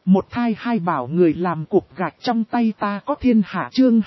Một thai hai bảo người làm cục gạch trong tay ta có thiên hạ chương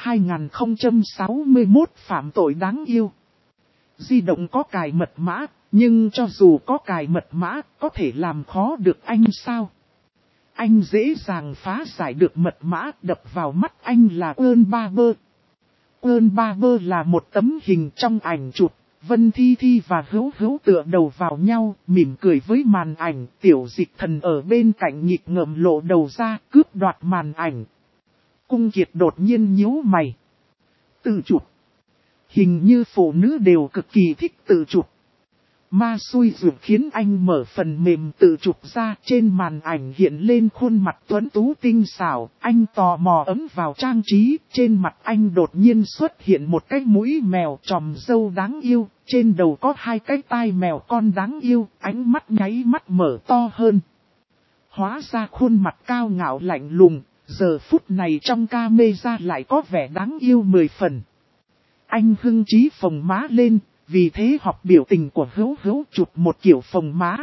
2061 phạm tội đáng yêu. Di động có cài mật mã, nhưng cho dù có cài mật mã, có thể làm khó được anh sao? Anh dễ dàng phá giải được mật mã, đập vào mắt anh là Pearl Barber. Pearl Barber là một tấm hình trong ảnh chụp. Vân Thi Thi và Hữu Hữu tựa đầu vào nhau, mỉm cười với màn ảnh, Tiểu Dịch Thần ở bên cạnh nghịch ngợm lộ đầu ra, cướp đoạt màn ảnh. Cung Kiệt đột nhiên nhíu mày. Tự chụp. Hình như phụ nữ đều cực kỳ thích tự chụp. Ma xui dược khiến anh mở phần mềm tự chụp ra, trên màn ảnh hiện lên khuôn mặt tuấn tú tinh xảo, anh tò mò ấm vào trang trí, trên mặt anh đột nhiên xuất hiện một cái mũi mèo tròm râu đáng yêu, trên đầu có hai cái tai mèo con đáng yêu, ánh mắt nháy mắt mở to hơn. Hóa ra khuôn mặt cao ngạo lạnh lùng, giờ phút này trong camera lại có vẻ đáng yêu 10 phần. Anh hưng trí phồng má lên. Vì thế học biểu tình của Hữu Hữu chụp một kiểu phồng má.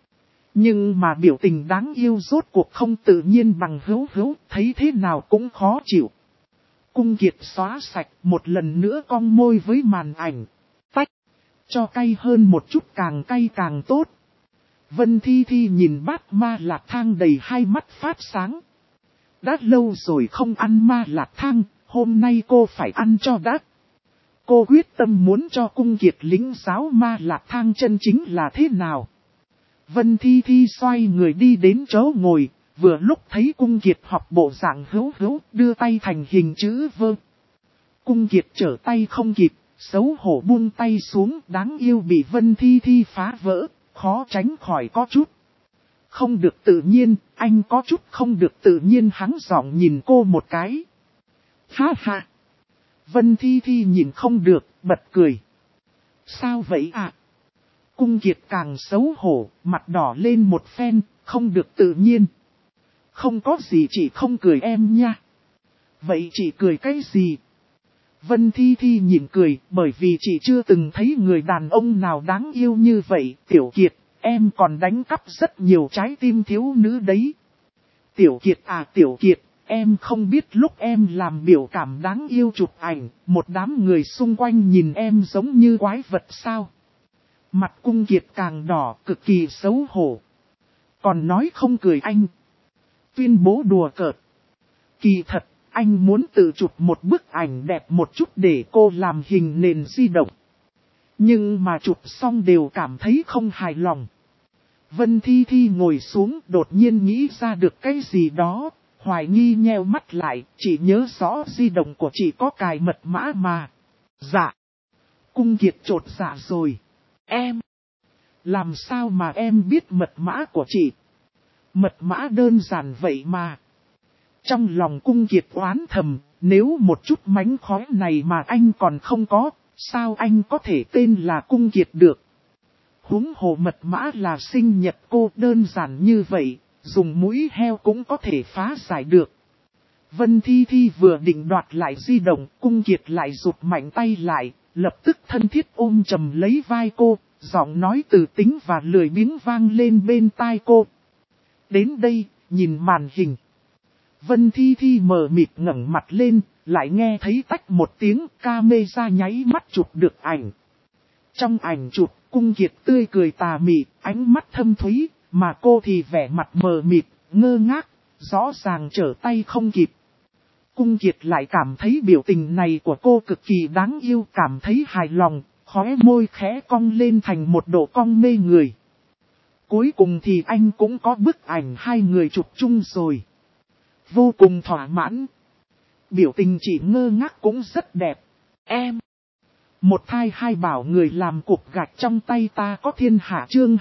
Nhưng mà biểu tình đáng yêu rốt cuộc không tự nhiên bằng Hữu Hữu, thấy thế nào cũng khó chịu. Cung Kiệt xóa sạch một lần nữa cong môi với màn ảnh. Tách, cho cay hơn một chút càng cay càng tốt. Vân Thi Thi nhìn bát ma lạc thang đầy hai mắt phát sáng. Đã lâu rồi không ăn ma lạc thang, hôm nay cô phải ăn cho đắt. Cô quyết tâm muốn cho Cung Kiệt lĩnh giáo ma lạc thang chân chính là thế nào. Vân Thi Thi xoay người đi đến chỗ ngồi, vừa lúc thấy Cung Kiệt học bộ dạng Hữu Hữu, đưa tay thành hình chữ V. Cung Kiệt trở tay không kịp, xấu hổ buông tay xuống, đáng yêu bị Vân Thi Thi phá vỡ, khó tránh khỏi có chút. Không được tự nhiên, anh có chút không được tự nhiên, hắn giọng nhìn cô một cái. Ha ha! Vân Thi Thi nhìn không được, bật cười. Sao vậy ạ? Cung Kiệt càng xấu hổ, mặt đỏ lên một phen, không được tự nhiên. Không có gì, chị không cười em nha. Vậy chị cười cái gì? Vân Thi Thi nhìn cười, bởi vì chị chưa từng thấy người đàn ông nào đáng yêu như vậy. Tiểu Kiệt, em còn đánh cắp rất nhiều trái tim thiếu nữ đấy. Tiểu Kiệt à, Tiểu Kiệt. Em không biết lúc em làm biểu cảm đáng yêu chụp ảnh, một đám người xung quanh nhìn em giống như quái vật sao. Mặt Cung Kiệt càng đỏ, cực kỳ xấu hổ. Còn nói không cười anh. Tuyên bố đùa cợt. Kỳ thật, anh muốn tự chụp một bức ảnh đẹp một chút để cô làm hình nền di động. Nhưng mà chụp xong đều cảm thấy không hài lòng. Vân Thi Thi ngồi xuống đột nhiên nghĩ ra được cái gì đó. Hoài nghi nheo mắt lại, chị nhớ rõ di động của chị có cài mật mã mà. Dạ. Cung Kiệt chột dạ rồi. Em. Làm sao mà em biết mật mã của chị? Mật mã đơn giản vậy mà. Trong lòng Cung Kiệt oán thầm, nếu một chút mánh khóe này mà anh còn không có, sao anh có thể tên là Cung Kiệt được? Huống hồ mật mã là sinh nhật cô, đơn giản như vậy. Dùng mũi heo cũng có thể phá giải được. Vân Thi Thi vừa định đoạt lại di động, Cung Kiệt lại rụt mạnh tay lại, lập tức thân thiết ôm chầm lấy vai cô, giọng nói từ tính và lười biếng vang lên bên tai cô. Đến đây, nhìn màn hình. Vân Thi Thi mờ mịt ngẩng mặt lên, lại nghe thấy tách một tiếng, camera nháy mắt chụp được ảnh. Trong ảnh chụp, Cung Kiệt tươi cười tà mị, ánh mắt thâm thúy. Mà cô thì vẻ mặt mờ mịt, ngơ ngác, rõ ràng trở tay không kịp. Cung Kiệt lại cảm thấy biểu tình này của cô cực kỳ đáng yêu, cảm thấy hài lòng, khóe môi khẽ cong lên thành một độ cong mê người. Cuối cùng thì anh cũng có bức ảnh hai người chụp chung rồi. Vô cùng thỏa mãn. Biểu tình chỉ ngơ ngác cũng rất đẹp. Em. Một thai hai bảo người làm cục gạch trong tay ta có thiên hạ chương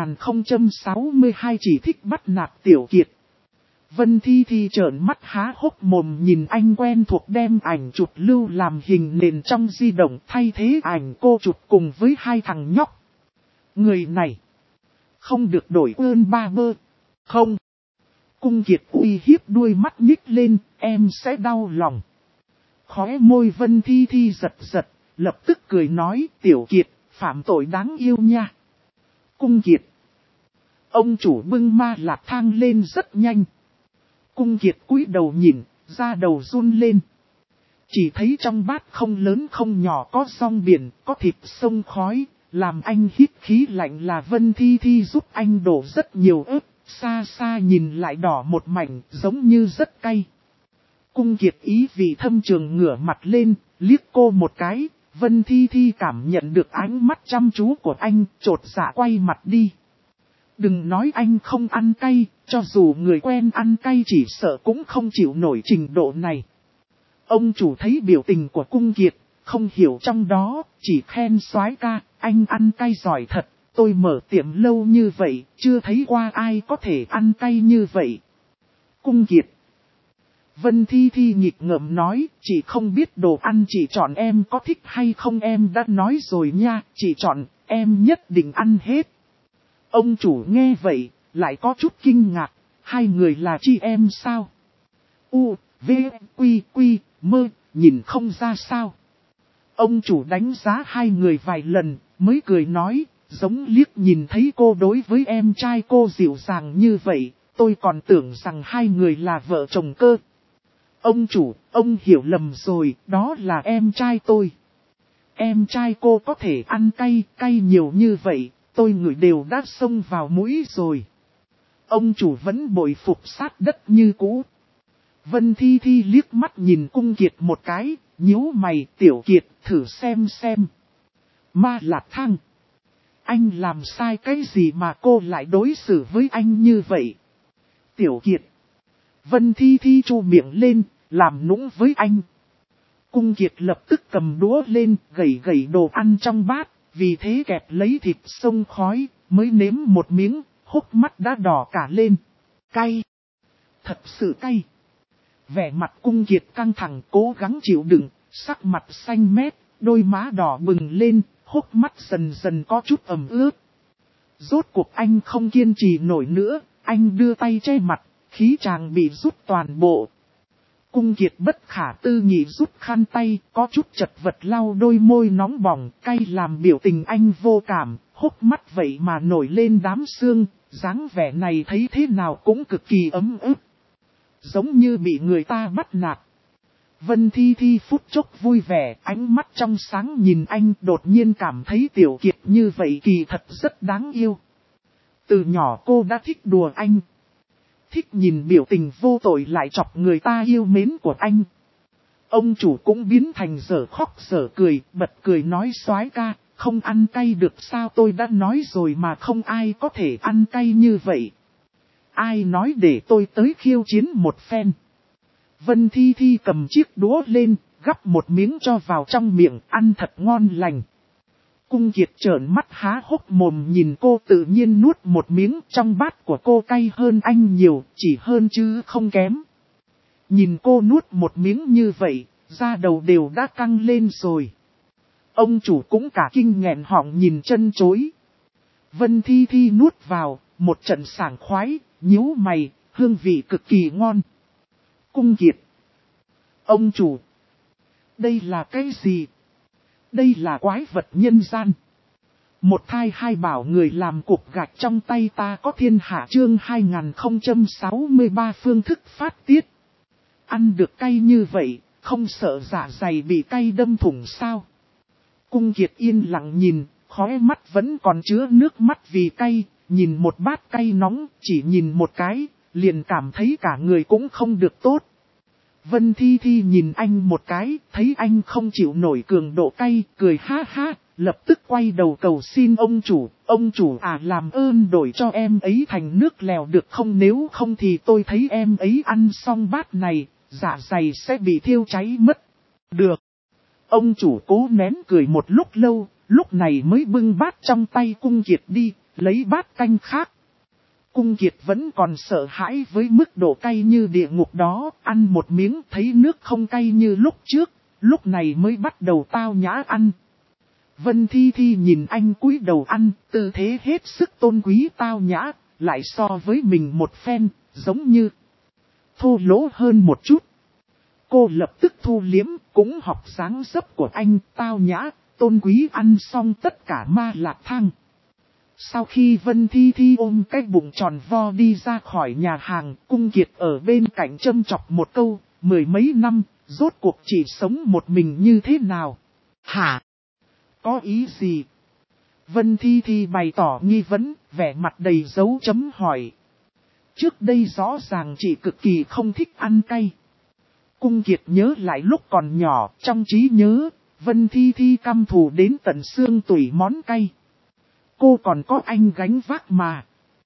2062 chỉ thích bắt nạt Tiểu Kiệt. Vân Thi Thi trợn mắt há hốc mồm nhìn anh quen thuộc đem ảnh chụp lưu làm hình nền trong di động thay thế ảnh cô chụp cùng với hai thằng nhóc. Người này không được đổi ơn ba bơ. Không. Cung Kiệt uy hiếp đuôi mắt nhích lên, em sẽ đau lòng. Khóe môi Vân Thi Thi giật giật. Lập tức cười nói, Tiểu Kiệt, phạm tội đáng yêu nha. Cung Kiệt. Ông chủ bưng ma lạc thang lên rất nhanh. Cung Kiệt cúi đầu nhìn, da đầu run lên. Chỉ thấy trong bát không lớn không nhỏ có rong biển, có thịt sông khói, làm anh hít khí lạnh là Vân Thi Thi giúp anh đổ rất nhiều ớt, xa xa nhìn lại đỏ một mảnh, giống như rất cay. Cung Kiệt ý vị thâm trường ngửa mặt lên, liếc cô một cái, Vân Thi Thi cảm nhận được ánh mắt chăm chú của anh, chột dạ quay mặt đi. Đừng nói anh không ăn cay, cho dù người quen ăn cay chỉ sợ cũng không chịu nổi trình độ này. Ông chủ thấy biểu tình của Cung Kiệt, không hiểu trong đó, chỉ khen soái ca, anh ăn cay giỏi thật, tôi mở tiệm lâu như vậy, chưa thấy qua ai có thể ăn cay như vậy. Cung Kiệt. Vân Thi Thi nghịch ngợm nói, chị không biết đồ ăn chị chọn em có thích hay không em đã nói rồi nha, chị chọn, em nhất định ăn hết. Ông chủ nghe vậy, lại có chút kinh ngạc, hai người là chị em sao? U, V, Quy, Quy, Mơ, nhìn không ra sao. Ông chủ đánh giá hai người vài lần, mới cười nói, giống liếc nhìn thấy cô đối với em trai cô dịu dàng như vậy, tôi còn tưởng rằng hai người là vợ chồng cơ. Ông chủ, ông hiểu lầm rồi, đó là em trai tôi. Em trai cô có thể ăn cay, cay nhiều như vậy, tôi ngửi đều đã xông vào mũi rồi. Ông chủ vẫn bội phục sát đất như cũ. Vân Thi Thi liếc mắt nhìn Cung Kiệt một cái, nhíu mày, Tiểu Kiệt, thử xem. Ma Lạc Thăng. Anh làm sai cái gì mà cô lại đối xử với anh như vậy? Tiểu Kiệt. Vân Thi Thi chu miệng lên, làm nũng với anh. Cung Kiệt lập tức cầm đũa lên, gẩy đồ ăn trong bát, vì thế kẹp lấy thịt sông khói, mới nếm một miếng, hốc mắt đã đỏ cả lên. Cay. Thật sự cay. Vẻ mặt Cung Kiệt căng thẳng cố gắng chịu đựng, sắc mặt xanh mét, đôi má đỏ bừng lên, hốc mắt dần dần có chút ẩm ướt. Rốt cuộc anh không kiên trì nổi nữa, anh đưa tay che mặt, khí chàng bị rút toàn bộ. Cung Kiệt bất khả tư nghị rút khăn tay, có chút chật vật lau đôi môi nóng bỏng, cay làm biểu tình anh vô cảm, hốc mắt vậy mà nổi lên đám sương, dáng vẻ này thấy thế nào cũng cực kỳ ấm ức. Giống như bị người ta bắt nạt. Vân Thi Thi phút chốc vui vẻ, ánh mắt trong sáng nhìn anh đột nhiên cảm thấy Tiểu Kiệt như vậy kỳ thật rất đáng yêu. Từ nhỏ cô đã thích đùa anh. Thích nhìn biểu tình vô tội lại chọc người ta yêu mến của anh. Ông chủ cũng biến thành dở khóc dở cười, bật cười nói soái ca, không ăn cay được sao tôi đã nói rồi mà không ai có thể ăn cay như vậy. Ai nói để tôi tới khiêu chiến một phen. Vân Thi Thi cầm chiếc đũa lên, gắp một miếng cho vào trong miệng, ăn thật ngon lành. Cung Kiệt trợn mắt há hốc mồm nhìn cô tự nhiên nuốt một miếng, trong bát của cô cay hơn anh nhiều, chỉ hơn chứ không kém. Nhìn cô nuốt một miếng như vậy, da đầu đều đã căng lên rồi. Ông chủ cũng cả kinh nghẹn họng nhìn chân chối. Vân Thi Thi nuốt vào, một trận sảng khoái, nhíu mày, hương vị cực kỳ ngon. Cung Kiệt. Ông chủ. Đây là cái gì? Đây là quái vật nhân gian. Một thai hai bảo người làm cục gạch trong tay ta có thiên hạ chương 2063 phương thức phát tiết. Ăn được cay như vậy, không sợ dạ dày bị cay đâm thủng sao? Cung Kiệt yên lặng nhìn, khóe mắt vẫn còn chứa nước mắt vì cay, nhìn một bát cay nóng, chỉ nhìn một cái, liền cảm thấy cả người cũng không được tốt. Vân Thi Thi nhìn anh một cái, thấy anh không chịu nổi cường độ cay, cười ha ha, lập tức quay đầu cầu xin ông chủ à làm ơn đổi cho em ấy thành nước lèo được không, nếu không thì tôi thấy em ấy ăn xong bát này, dạ dày sẽ bị thiêu cháy mất. Được. Ông chủ cố nén cười một lúc lâu, lúc này mới bưng bát trong tay Cung Kiệt đi, lấy bát canh khác. Cung Kiệt vẫn còn sợ hãi với mức độ cay như địa ngục đó, ăn một miếng thấy nước không cay như lúc trước, lúc này mới bắt đầu tao nhã ăn. Vân Thi Thi nhìn anh cúi đầu ăn, tư thế hết sức tôn quý tao nhã, lại so với mình một phen, giống như thô lỗ hơn một chút. Cô lập tức thu liếm, cũng học dáng dấp của anh, tao nhã, tôn quý ăn xong tất cả ma lạc thang. Sau khi Vân Thi Thi ôm cái bụng tròn vo đi ra khỏi nhà hàng, Cung Kiệt ở bên cạnh châm chọc một câu, 10 mấy năm, rốt cuộc chỉ sống một mình như thế nào? Hả? Có ý gì? Vân Thi Thi bày tỏ nghi vấn, vẻ mặt đầy dấu chấm hỏi. Trước đây rõ ràng chị cực kỳ không thích ăn cay. Cung Kiệt nhớ lại lúc còn nhỏ, trong trí nhớ, Vân Thi Thi căm thù đến tận xương tủy món cay. Cô còn có anh gánh vác mà.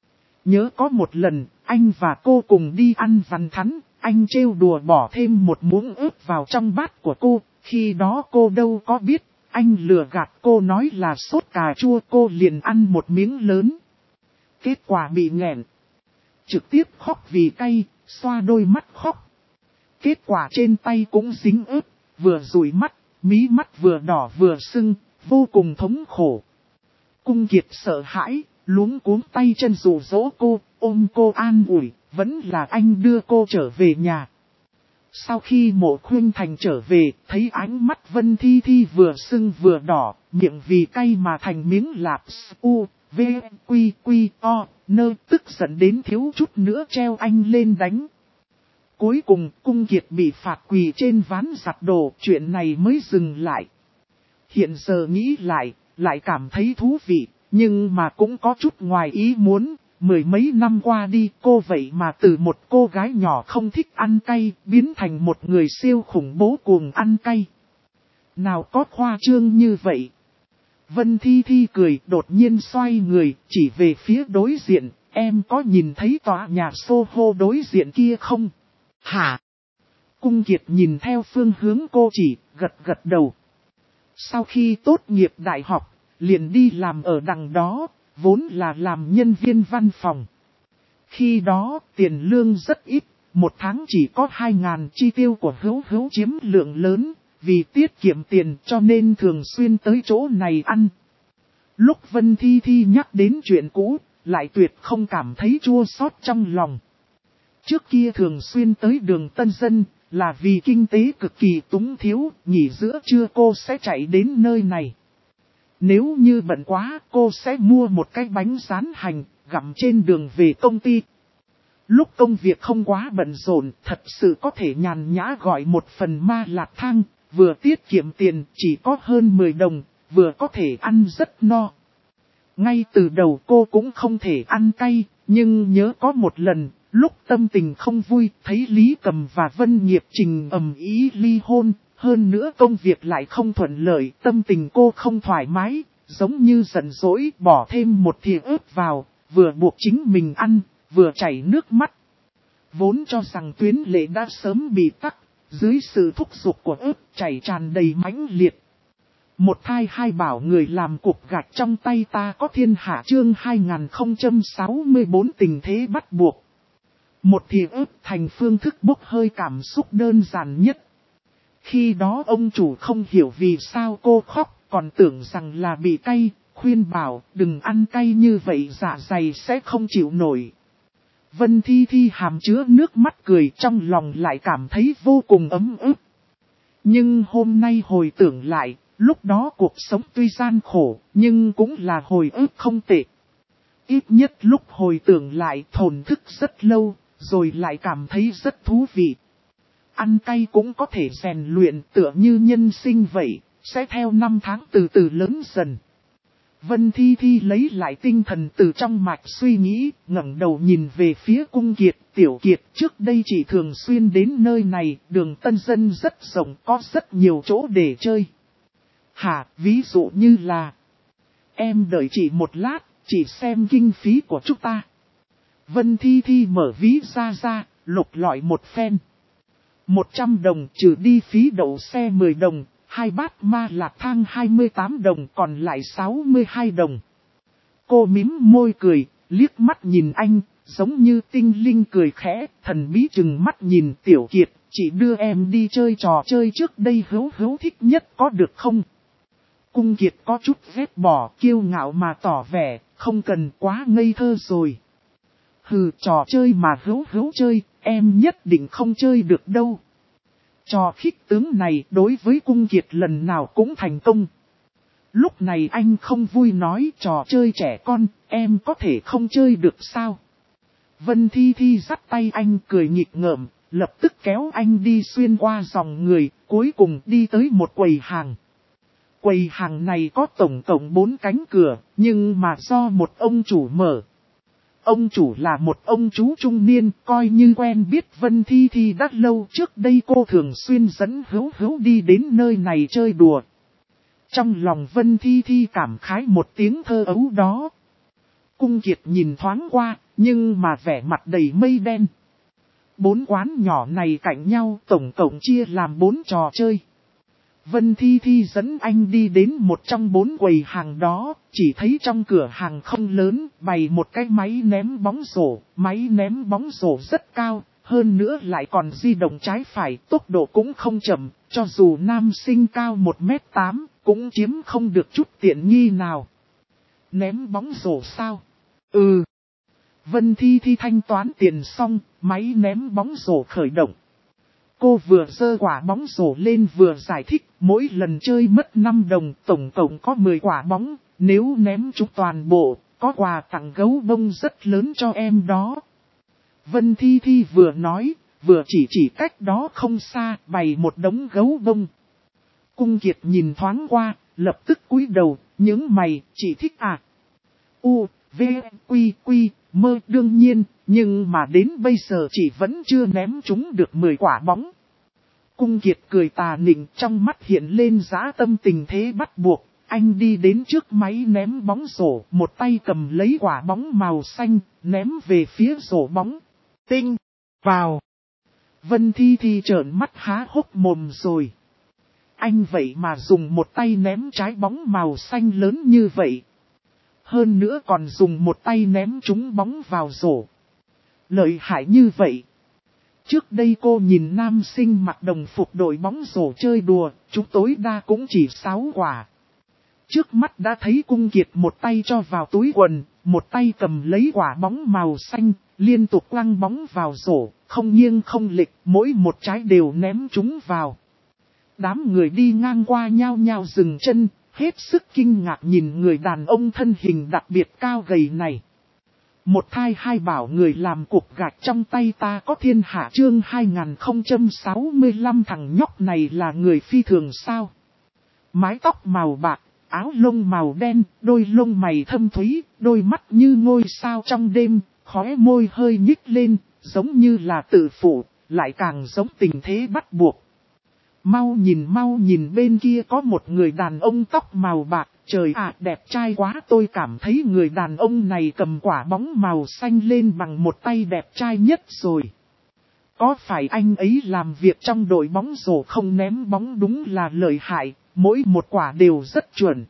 Nhớ có một lần, anh và cô cùng đi ăn vằn thắn, anh trêu đùa bỏ thêm một muỗng ớt vào trong bát của cô, khi đó cô đâu có biết, anh lừa gạt cô nói là sốt cà chua, cô liền ăn một miếng lớn. Kết quả bị nghẹn. Trực tiếp khóc vì cay, xoa đôi mắt khóc. Kết quả trên tay cũng dính ớt, vừa dụi mắt, mí mắt vừa đỏ vừa sưng, vô cùng thống khổ. Cung Kiệt sợ hãi, luống cuống tay chân dụ dỗ cô, ôm cô an ủi, vẫn là anh đưa cô trở về nhà. Sau khi Mộ Khuynh Thành trở về, thấy ánh mắt Vân Thi Thi vừa sưng vừa đỏ, miệng vì cay mà thành miếng lạp u, v, quy, quy, o, nơ, tức giận đến thiếu chút nữa treo anh lên đánh. Cuối cùng, Cung Kiệt bị phạt quỳ trên ván giặt đồ, chuyện này mới dừng lại. Hiện giờ nghĩ lại cảm thấy thú vị, nhưng mà cũng có chút ngoài ý muốn. 10 mấy năm qua đi, cô vậy mà từ một cô gái nhỏ không thích ăn cay, biến thành một người siêu khủng bố cuồng ăn cay. Nào có khoa trương như vậy. Vân Thi Thi cười, đột nhiên xoay người, chỉ về phía đối diện, em có nhìn thấy tòa nhà Soho đối diện kia không? Hả? Cung Kiệt nhìn theo phương hướng cô chỉ, gật đầu. Sau khi tốt nghiệp đại học, liền đi làm ở đằng đó, vốn là làm nhân viên văn phòng. Khi đó, tiền lương rất ít, một tháng chỉ có 2.000, chi tiêu của Hữu chiếm lượng lớn, vì tiết kiệm tiền cho nên thường xuyên tới chỗ này ăn. Lúc Vân Thi Thi nhắc đến chuyện cũ, lại tuyệt không cảm thấy chua xót trong lòng. Trước kia thường xuyên tới đường Tân Dân, là vì kinh tế cực kỳ túng thiếu, nghỉ giữa trưa cô sẽ chạy đến nơi này. Nếu như bận quá, cô sẽ mua một cái bánh rán hành, gặm trên đường về công ty. Lúc công việc không quá bận rộn, thật sự có thể nhàn nhã gọi một phần ma lạc thang, vừa tiết kiệm tiền, chỉ có hơn 10 đồng, vừa có thể ăn rất no. Ngay từ đầu cô cũng không thể ăn cay, nhưng nhớ có một lần, lúc tâm tình không vui, thấy Lý Cầm và Vân Nghiệp Trình ầm ý ly hôn, hơn nữa công việc lại không thuận lợi, tâm tình cô không thoải mái, giống như giận dỗi, bỏ thêm một thìa ớt vào, vừa buộc chính mình ăn, vừa chảy nước mắt. Vốn cho rằng tuyến lệ đã sớm bị tắc, dưới sự thúc giục của ớt chảy tràn đầy mãnh liệt. Một thai hai bảo người làm cục gạch trong tay ta có thiên hạ chương 2064 tình thế bắt buộc. Một thìa ớt thành phương thức bốc hơi cảm xúc đơn giản nhất. Khi đó ông chủ không hiểu vì sao cô khóc, còn tưởng rằng là bị cay, khuyên bảo đừng ăn cay như vậy dạ dày sẽ không chịu nổi. Vân Thi Thi hàm chứa nước mắt cười, trong lòng lại cảm thấy vô cùng ấm ức. Nhưng hôm nay hồi tưởng lại, lúc đó cuộc sống tuy gian khổ, nhưng cũng là hồi ức không tệ. Ít nhất lúc hồi tưởng lại thổn thức rất lâu, rồi lại cảm thấy rất thú vị. Ăn cay cũng có thể rèn luyện tựa như nhân sinh vậy, sẽ theo năm tháng từ từ lớn dần. Vân Thi Thi lấy lại tinh thần từ trong mạch suy nghĩ, ngẩng đầu nhìn về phía Cung Kiệt. Tiểu Kiệt, trước đây chỉ thường xuyên đến nơi này, đường Tân Dân rất rộng, có rất nhiều chỗ để chơi. Hả, ví dụ như là, em đợi chị một lát, chỉ xem kinh phí của chúng ta. Vân Thi Thi mở ví ra, lục lọi một phen. 100 đồng trừ đi phí đậu xe 10 đồng, 2 bát ma lạc thang 28 đồng, còn lại 62 đồng. Cô mím môi cười, liếc mắt nhìn anh, giống như tinh linh cười khẽ, thần bí chừng mắt nhìn Tiểu Kiệt, chị đưa em đi chơi trò chơi trước đây Hữu thích nhất có được không? Cung Kiệt có chút ghét bỏ, kiêu ngạo mà tỏ vẻ, không cần quá ngây thơ rồi. Hừ, trò chơi mà Hữu chơi, em nhất định không chơi được đâu. Trò khích tướng này đối với Cung Kiệt lần nào cũng thành công. Lúc này anh không vui nói trò chơi trẻ con, em có thể không chơi được sao? Vân Thi Thi dắt tay anh cười nghịch ngợm, lập tức kéo anh đi xuyên qua dòng người, cuối cùng đi tới một quầy hàng. Quầy hàng này có tổng cộng 4 cánh cửa, nhưng mà do một ông chủ mở. Ông chủ là một ông chú trung niên, coi như quen biết Vân Thi Thi đã lâu trước đây cô thường xuyên dẫn Hữu Hữu đi đến nơi này chơi đùa. Trong lòng Vân Thi Thi cảm khái một tiếng thơ ấu đó. Cung Kiệt nhìn thoáng qua, nhưng mà vẻ mặt đầy mây đen. 4 quán nhỏ này cạnh nhau tổng cộng chia làm 4 trò chơi. Vân Thi Thi dẫn anh đi đến một trong 4 quầy hàng đó, chỉ thấy trong cửa hàng không lớn, bày một cái máy ném bóng rổ. Máy ném bóng rổ rất cao, hơn nữa lại còn di động trái phải, tốc độ cũng không chậm, cho dù nam sinh cao 1m8, cũng chiếm không được chút tiện nghi nào. Ném bóng rổ sao? Ừ. Vân Thi Thi thanh toán tiền xong, máy ném bóng rổ khởi động. Cô vừa giơ quả bóng rổ lên vừa giải thích, mỗi lần chơi mất 5 đồng, tổng cộng có 10 quả bóng, nếu ném chúng toàn bộ, có quà tặng gấu bông rất lớn cho em đó. Vân Thi Thi vừa nói, vừa chỉ cách đó không xa, bày một đống gấu bông. Cung Kiệt nhìn thoáng qua, lập tức cúi đầu, những mày, chỉ thích à? U, V, Quy, Quy, Mơ đương nhiên, nhưng mà đến bây giờ chị vẫn chưa ném chúng được 10 quả bóng. Cung Kiệt cười tà nịnh, trong mắt hiện lên dã tâm tình thế bắt buộc. Anh đi đến trước máy ném bóng rổ, một tay cầm lấy quả bóng màu xanh, ném về phía rổ bóng. Tinh, vào. Vân Thi Thi trợn mắt há hốc mồm rồi. Anh vậy mà dùng một tay ném trái bóng màu xanh lớn như vậy. Hơn nữa còn dùng một tay ném trúng bóng vào rổ. Lợi hại như vậy. Trước đây cô nhìn nam sinh mặc đồng phục đội bóng rổ chơi đùa, chúng tối đa cũng chỉ 6 quả. Trước mắt đã thấy Cung Kiệt một tay cho vào túi quần, một tay cầm lấy quả bóng màu xanh, liên tục quăng bóng vào rổ, không nghiêng không lệch, mỗi một trái đều ném chúng vào. Đám người đi ngang qua nhao nhao dừng chân, hết sức kinh ngạc nhìn người đàn ông thân hình đặc biệt cao gầy này. Một thai hai bảo người làm cục gạch trong tay ta có thiên hạ chương 2065 thằng nhóc này là người phi thường sao. Mái tóc màu bạc, áo lông màu đen, đôi lông mày thâm thúy, đôi mắt như ngôi sao trong đêm, khóe môi hơi nhích lên, giống như là tự phụ, lại càng giống tình thế bắt buộc. Mau nhìn bên kia có một người đàn ông tóc màu bạc, trời ạ đẹp trai quá, tôi cảm thấy người đàn ông này cầm quả bóng màu xanh lên bằng một tay đẹp trai nhất rồi. Có phải anh ấy làm việc trong đội bóng rổ không ném bóng đúng là lợi hại, mỗi một quả đều rất chuẩn.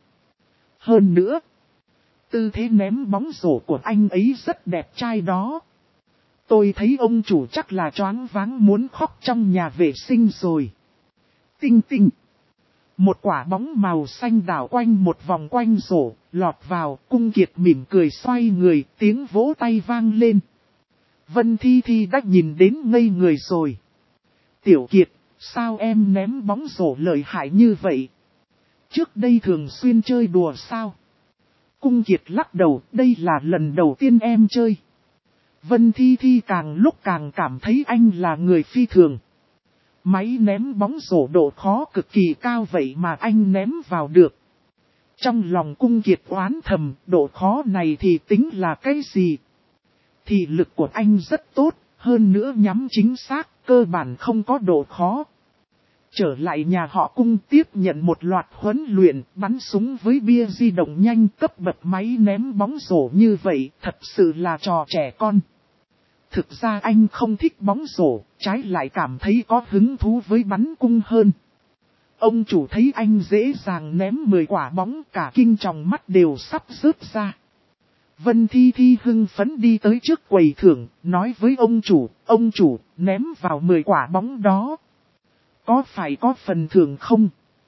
Hơn nữa, tư thế ném bóng rổ của anh ấy rất đẹp trai đó. Tôi thấy ông chủ chắc là choáng váng muốn khóc trong nhà vệ sinh rồi. Tinh tinh. Một quả bóng màu xanh đảo quanh một vòng quanh rổ, lọt vào, Cung Kiệt mỉm cười xoay người, tiếng vỗ tay vang lên. Vân Thi Thi đã nhìn đến ngây người rồi. Tiểu Kiệt, sao em ném bóng rổ lợi hại như vậy? Trước đây thường xuyên chơi đùa sao? Cung Kiệt lắc đầu, đây là lần đầu tiên em chơi. Vân Thi Thi càng lúc càng cảm thấy anh là người phi thường. Máy ném bóng rổ độ khó cực kỳ cao vậy mà anh ném vào được. Trong lòng Cung Kiệt oán thầm, độ khó này thì tính là cái gì? Thì lực của anh rất tốt, hơn nữa nhắm chính xác, cơ bản không có độ khó. Trở lại nhà họ Cung tiếp nhận một loạt huấn luyện, bắn súng với bia di động nhanh, cấp bậc máy ném bóng rổ như vậy, thật sự là trò trẻ con. Thực ra anh không thích bóng rổ, trái lại cảm thấy có hứng thú với bắn cung hơn. Ông chủ thấy anh dễ dàng ném 10 quả bóng, cả kinh tròng mắt đều sắp rớt ra. Vân Thi Thi hưng phấn đi tới trước quầy thưởng, nói với ông chủ, ném vào 10 quả bóng đó. Có phải có phần thưởng không?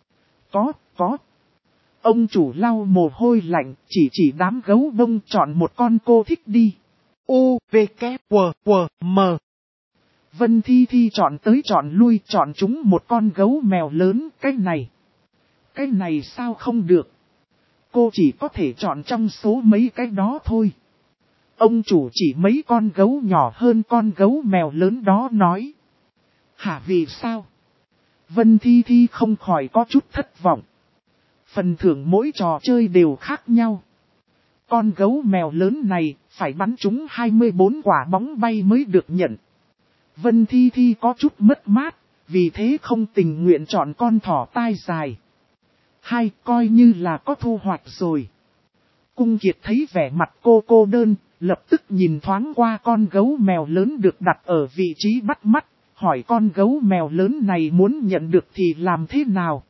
Có. Ông chủ lau mồ hôi lạnh, chỉ đám gấu bông chọn một con cô thích đi. U, V, K, W, M. Vân Thi Thi chọn tới chọn lui, chọn chúng một con gấu mèo lớn, cái này sao không được. cô chỉ có thể chọn trong số mấy cái đó thôi. Ông chủ chỉ mấy con gấu nhỏ hơn con gấu mèo lớn đó nói. Hả, vì sao? Vân Thi Thi không khỏi có chút thất vọng. Phần thưởng mỗi trò chơi đều khác nhau. Con gấu mèo lớn này phải bắn trúng 24 quả bóng bay mới được nhận. Vân Thi Thi có chút mất mát, vì thế không tình nguyện chọn con thỏ tai dài. Hay coi như là có thu hoạch rồi. Cung Kiệt thấy vẻ mặt cô đơn, lập tức nhìn thoáng qua con gấu mèo lớn được đặt ở vị trí bắt mắt, hỏi con gấu mèo lớn này muốn nhận được thì làm thế nào?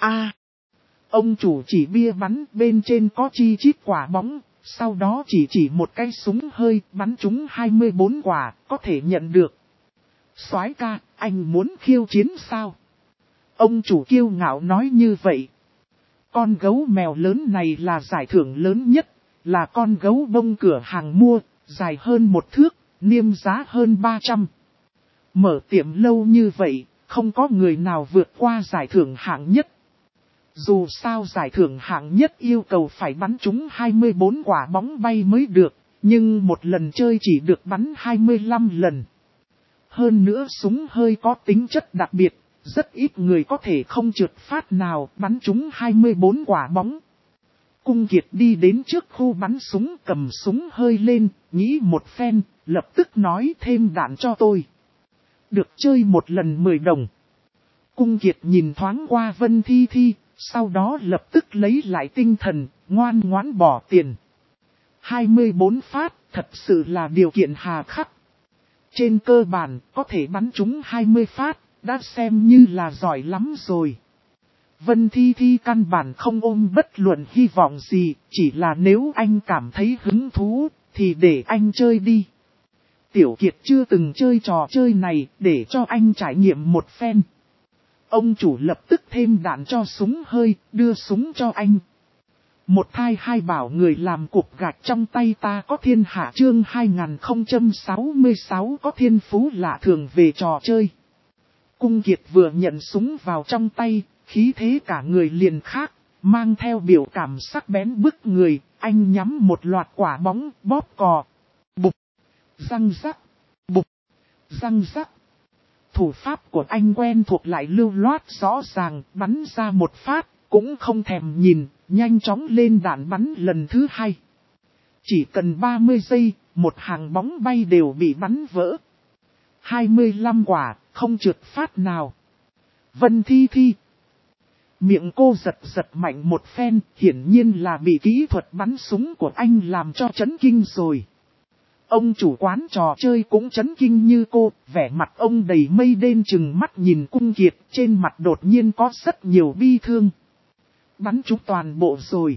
Ông chủ chỉ bia bắn, bên trên có chi chít quả bóng, sau đó chỉ một cái súng hơi bắn trúng 24 quả, có thể nhận được. Soái ca, anh muốn khiêu chiến sao? Ông chủ kiêu ngạo nói như vậy. Con gấu mèo lớn này là giải thưởng lớn nhất, là con gấu bông cửa hàng mua, dài hơn 1 thước, niêm giá hơn 300. Mở tiệm lâu như vậy, không có người nào vượt qua giải thưởng hạng nhất. Dù sao giải thưởng hạng nhất yêu cầu phải bắn trúng 24 quả bóng bay mới được, nhưng một lần chơi chỉ được bắn 25 lần. Hơn nữa súng hơi có tính chất đặc biệt, rất ít người có thể không trượt phát nào bắn trúng 24 quả bóng. Cung Kiệt đi đến trước khu bắn súng, cầm súng hơi lên, nghĩ một phen, lập tức nói thêm đạn cho tôi. Được, chơi một lần 10 đồng. Cung Kiệt nhìn thoáng qua Vân Thi Thi, sau đó lập tức lấy lại tinh thần, ngoan ngoãn bỏ tiền. 24 phát, thật sự là điều kiện hà khắc. Trên cơ bản, có thể bắn trúng 20 phát, đã xem như là giỏi lắm rồi. Vân Thi Thi căn bản không ôm bất luận hy vọng gì, chỉ là nếu anh cảm thấy hứng thú, thì để anh chơi đi. Tiểu Kiệt chưa từng chơi trò chơi này, để cho anh trải nghiệm một phen. Ông chủ lập tức thêm đạn cho súng hơi, đưa súng cho anh. Một thai hai bảo người làm cục gạch trong tay ta có thiên hạ, chương 2066 có thiên phú lạ thường về trò chơi. Cung Kiệt vừa nhận súng vào trong tay, khí thế cả người liền khác, mang theo biểu cảm sắc bén bức người, anh nhắm một loạt quả bóng, bóp cò. Bụp, răng rắc, bụp, răng rắc. Thủ pháp của anh quen thuộc lại lưu loát rõ ràng, bắn ra một phát, cũng không thèm nhìn, nhanh chóng lên đạn bắn lần thứ hai. Chỉ cần 30 giây, một hàng bóng bay đều bị bắn vỡ. 25 quả, không trượt phát nào. Vân Thi Thi. Miệng cô giật mạnh một phen, hiển nhiên là bị kỹ thuật bắn súng của anh làm cho chấn kinh rồi. Ông chủ quán trò chơi cũng chấn kinh như cô, vẻ mặt ông đầy mây đen chừng mắt nhìn Cung Kiệt, trên mặt đột nhiên có rất nhiều bi thương. Bắn trúng toàn bộ rồi.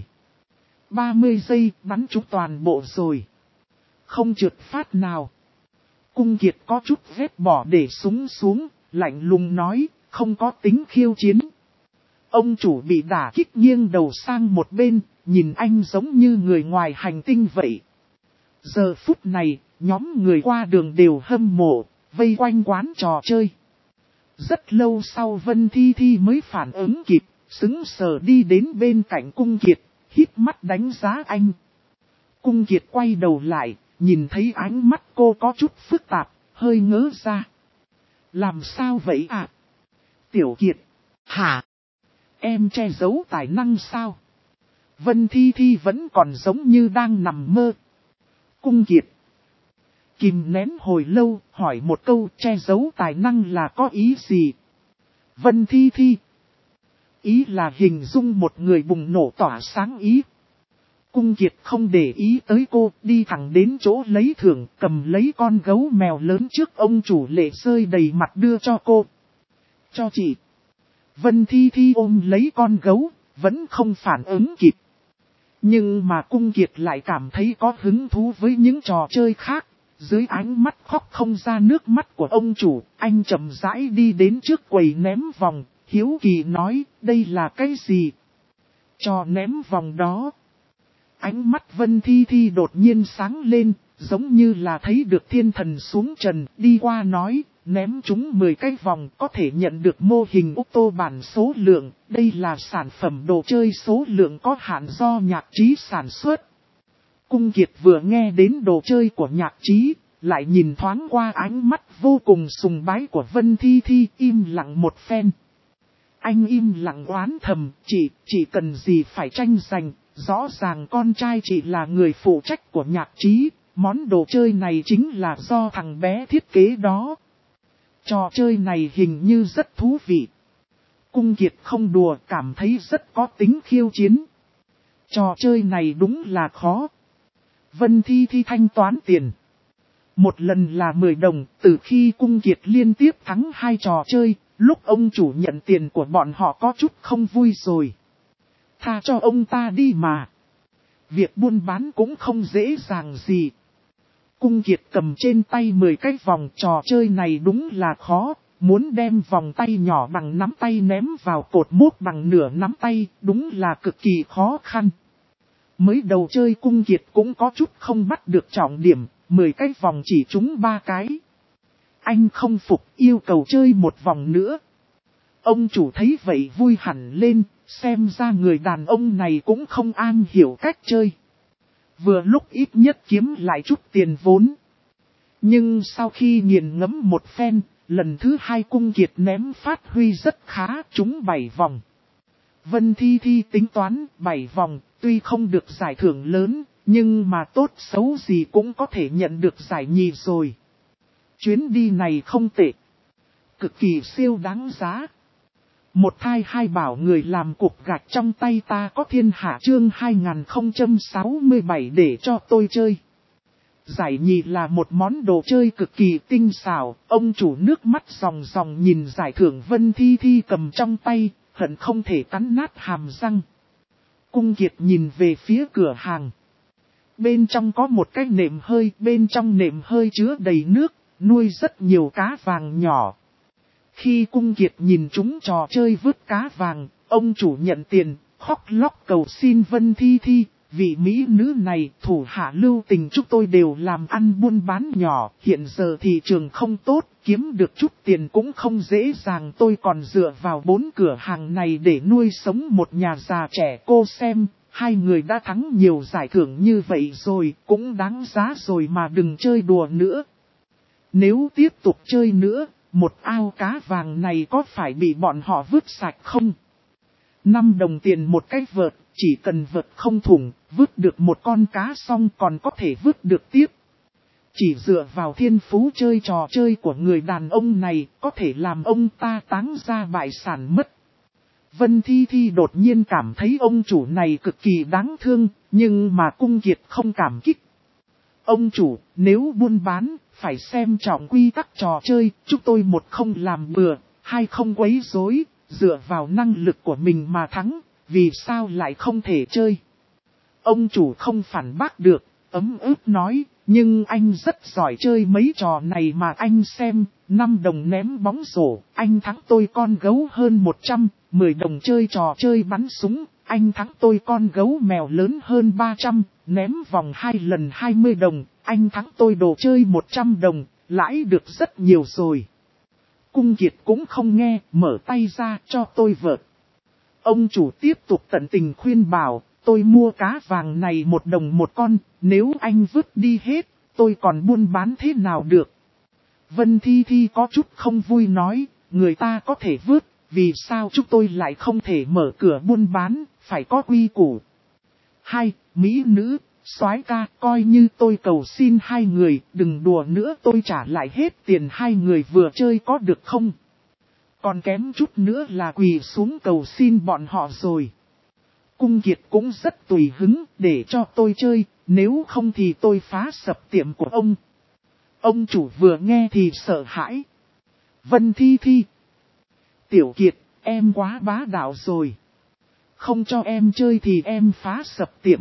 30 giây bắn trúng toàn bộ rồi. Không trượt phát nào. Cung Kiệt có chút vết bỏ để súng xuống, lạnh lùng nói, không có tính khiêu chiến. Ông chủ bị đả kích nghiêng đầu sang một bên, nhìn anh giống như người ngoài hành tinh vậy. Giờ phút này, nhóm người qua đường đều hâm mộ, vây quanh quán trò chơi. Rất lâu sau Vân Thi Thi mới phản ứng kịp, sững sờ đi đến bên cạnh Cung Kiệt, híp mắt đánh giá anh. Cung Kiệt quay đầu lại, nhìn thấy ánh mắt cô có chút phức tạp, hơi ngớ ra. Làm sao vậy ạ? Tiểu Kiệt. Hả? Em che giấu tài năng sao? Vân Thi Thi vẫn còn giống như đang nằm mơ. Cung Kiệt. Kìm nén hồi lâu, hỏi một câu, che giấu tài năng là có ý gì? Vân Thi Thi. Ý là hình dung một người bùng nổ tỏa sáng ý. Cung Kiệt không để ý tới cô, đi thẳng đến chỗ lấy thưởng, cầm lấy con gấu mèo lớn trước ông chủ, lệ rơi đầy mặt đưa cho cô. Cho chị. Vân Thi Thi ôm lấy con gấu, vẫn không phản ứng kịp. Nhưng mà Cung Kiệt lại cảm thấy có hứng thú với những trò chơi khác. Dưới ánh mắt khóc không ra nước mắt của ông chủ, anh chậm rãi đi đến trước quầy ném vòng, hiếu kỳ nói, đây là cái gì? Trò ném vòng đó. Ánh mắt Vân Thi Thi đột nhiên sáng lên, giống như là thấy được thiên thần xuống trần, đi qua nói, ném chúng 10 cái vòng có thể nhận được mô hình ô tô bản số lượng. Đây là sản phẩm đồ chơi số lượng có hạn do Nhạc Trí sản xuất. Cung Kiệt vừa nghe đến đồ chơi của Nhạc Trí, lại nhìn thoáng qua ánh mắt vô cùng sùng bái của Vân Thi Thi, im lặng một phen. Anh im lặng oán thầm, chị cần gì phải tranh giành, rõ ràng con trai chị là người phụ trách của Nhạc Trí, món đồ chơi này chính là do thằng bé thiết kế đó. Trò chơi này hình như rất thú vị. Cung Kiệt không đùa, cảm thấy rất có tính khiêu chiến. Trò chơi này đúng là khó. Vân Thi Thi thanh toán tiền. Một lần là 10 đồng, từ khi Cung Kiệt liên tiếp thắng 2 trò chơi, lúc ông chủ nhận tiền của bọn họ có chút không vui rồi. Tha cho ông ta đi mà. Việc buôn bán cũng không dễ dàng gì. Cung Kiệt cầm trên tay 10 cái vòng, trò chơi này đúng là khó, muốn đem vòng tay nhỏ bằng nắm tay ném vào cột mốc bằng nửa nắm tay, đúng là cực kỳ khó khăn. Mới đầu chơi Cung Kiệt cũng có chút không bắt được trọng điểm, 10 cái vòng chỉ trúng 3 cái. Anh không phục, yêu cầu chơi một vòng nữa. Ông chủ thấy vậy vui hẳn lên, xem ra người đàn ông này cũng không am hiểu cách chơi. Vừa lúc ít nhất kiếm lại chút tiền vốn. Nhưng sau khi nghiền ngẫm một phen, lần thứ 2 Cung Kiệt ném phát huy rất khá, trúng 7 vòng. Vân Thi Thi tính toán 7 vòng, tuy không được giải thưởng lớn, nhưng mà tốt xấu gì cũng có thể nhận được giải nhì rồi. Chuyến đi này không tệ. Cực kỳ siêu đáng giá. Một thai hai bảo người làm cục gạch trong tay ta có thiên hạ chương 2067 để cho tôi chơi. Giải nhì là một món đồ chơi cực kỳ tinh xảo, ông chủ nước mắt ròng ròng nhìn giải thưởng Vân Thi Thi cầm trong tay, hận không thể cắn nát hàm răng. Cung Kiệt nhìn về phía cửa hàng. Bên trong có một cái nệm hơi, bên trong nệm hơi chứa đầy nước, nuôi rất nhiều cá vàng nhỏ. Khi Cung Kiệt nhìn chúng trò chơi vứt cá vàng, ông chủ nhận tiền, khóc lóc cầu xin Vân Thi Thi, vị mỹ nữ này thủ hạ lưu tình chúng tôi đều làm ăn buôn bán nhỏ, hiện giờ thị trường không tốt, kiếm được chút tiền cũng không dễ dàng, tôi còn dựa vào 4 cửa hàng này để nuôi sống một nhà già trẻ, cô xem, 2 người đã thắng nhiều giải thưởng như vậy rồi, cũng đáng giá rồi mà đừng chơi đùa nữa. Nếu tiếp tục chơi nữa, một ao cá vàng này có phải bị bọn họ vứt sạch không? 5 đồng tiền một cái vợt, chỉ cần vợt không thủng, vứt được một con cá xong còn có thể vứt được tiếp. Chỉ dựa vào thiên phú chơi trò chơi của người đàn ông này, có thể làm ông ta táng ra bại sản mất. Vân Thi Thi đột nhiên cảm thấy ông chủ này cực kỳ đáng thương, nhưng mà Cung Kiệt không cảm kích. Ông chủ, nếu buôn bán, phải xem trọng quy tắc trò chơi, chúng tôi một không làm bừa, hai không quấy rối, dựa vào năng lực của mình mà thắng, vì sao lại không thể chơi. Ông chủ không phản bác được, ấm ức nói, nhưng anh rất giỏi chơi mấy trò này mà anh xem, 5 đồng ném bóng rổ, anh thắng tôi con gấu hơn 100, 10 đồng chơi trò chơi bắn súng, anh thắng tôi con gấu mèo lớn hơn 300, ném vòng 2 lần 20 đồng, anh thắng tôi đồ chơi 100 đồng, lãi được rất nhiều rồi. Cung Kiệt cũng không nghe, mở tay ra cho tôi vợt. Ông chủ tiếp tục tận tình khuyên bảo, tôi mua cá vàng này 1 đồng một con, nếu anh vứt đi hết, tôi còn buôn bán thế nào được. Vân Thi Thi có chút không vui nói, người ta có thể vứt, vì sao chúng tôi lại không thể mở cửa buôn bán, phải có quy củ. 2. Mỹ nữ, soái ca, coi như tôi cầu xin 2 người, đừng đùa nữa, tôi trả lại hết tiền 2 người vừa chơi có được không? Còn kém chút nữa là quỳ xuống cầu xin bọn họ rồi. Cung Kiệt cũng rất tùy hứng, để cho tôi chơi, nếu không thì tôi phá sập tiệm của ông. Ông chủ vừa nghe thì sợ hãi. Vân Thi Thi. Tiểu Kiệt, em quá bá đạo rồi. Không cho em chơi thì em phá sập tiệm.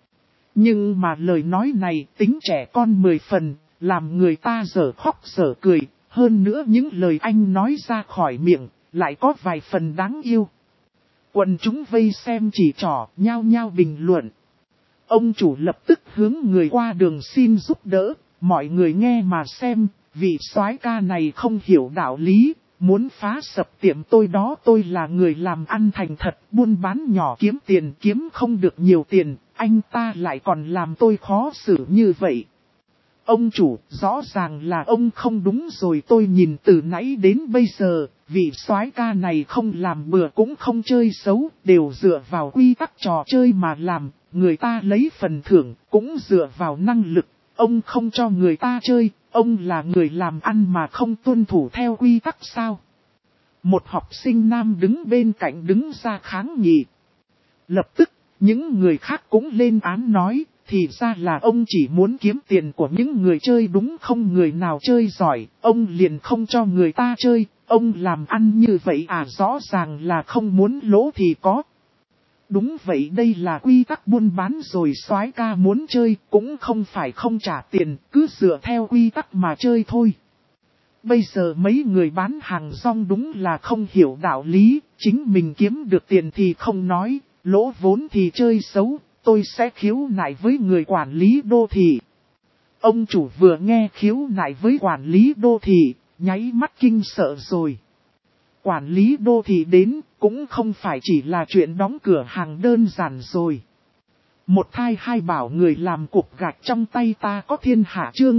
Nhưng mà lời nói này tính trẻ con 10 phần, làm người ta dở khóc dở cười. Hơn nữa những lời anh nói ra khỏi miệng, lại có vài phần đáng yêu. Quần chúng vây xem chỉ trỏ, nhao nhao bình luận. Ông chủ lập tức hướng người qua đường xin giúp đỡ, mọi người nghe mà xem, vị soái ca này không hiểu đạo lý, muốn phá sập tiệm tôi đó. Tôi là người làm ăn thành thật, buôn bán nhỏ kiếm tiền, kiếm không được nhiều tiền, anh ta lại còn làm tôi khó xử như vậy. Ông chủ, rõ ràng là ông không đúng rồi, tôi nhìn từ nãy đến bây giờ, vị soái ca này không làm bừa cũng không chơi xấu, đều dựa vào quy tắc trò chơi mà làm, người ta lấy phần thưởng, cũng dựa vào năng lực, ông không cho người ta chơi, ông là người làm ăn mà không tuân thủ theo quy tắc sao? Một học sinh nam đứng bên cạnh đứng ra kháng nghị. Lập tức, những người khác cũng lên án nói, thì ra là ông chỉ muốn kiếm tiền của những người chơi đúng không, người nào chơi giỏi, ông liền không cho người ta chơi, ông làm ăn như vậy à, rõ ràng là không muốn lỗ thì có. Đúng vậy, đây là quy tắc buôn bán rồi, soái ca muốn chơi cũng không phải không trả tiền, cứ dựa theo quy tắc mà chơi thôi. Bây giờ mấy người bán hàng rong đúng là không hiểu đạo lý, chính mình kiếm được tiền thì không nói, lỗ vốn thì chơi xấu, tôi sẽ khiếu nại với người quản lý đô thị. Ông chủ vừa nghe khiếu nại với quản lý đô thị, nháy mắt kinh sợ rồi. Quản lý đô thị đến, cũng không phải chỉ là chuyện đóng cửa hàng đơn giản rồi. Một thai hai bảo người làm cục gạch trong tay ta có thiên hạ, chương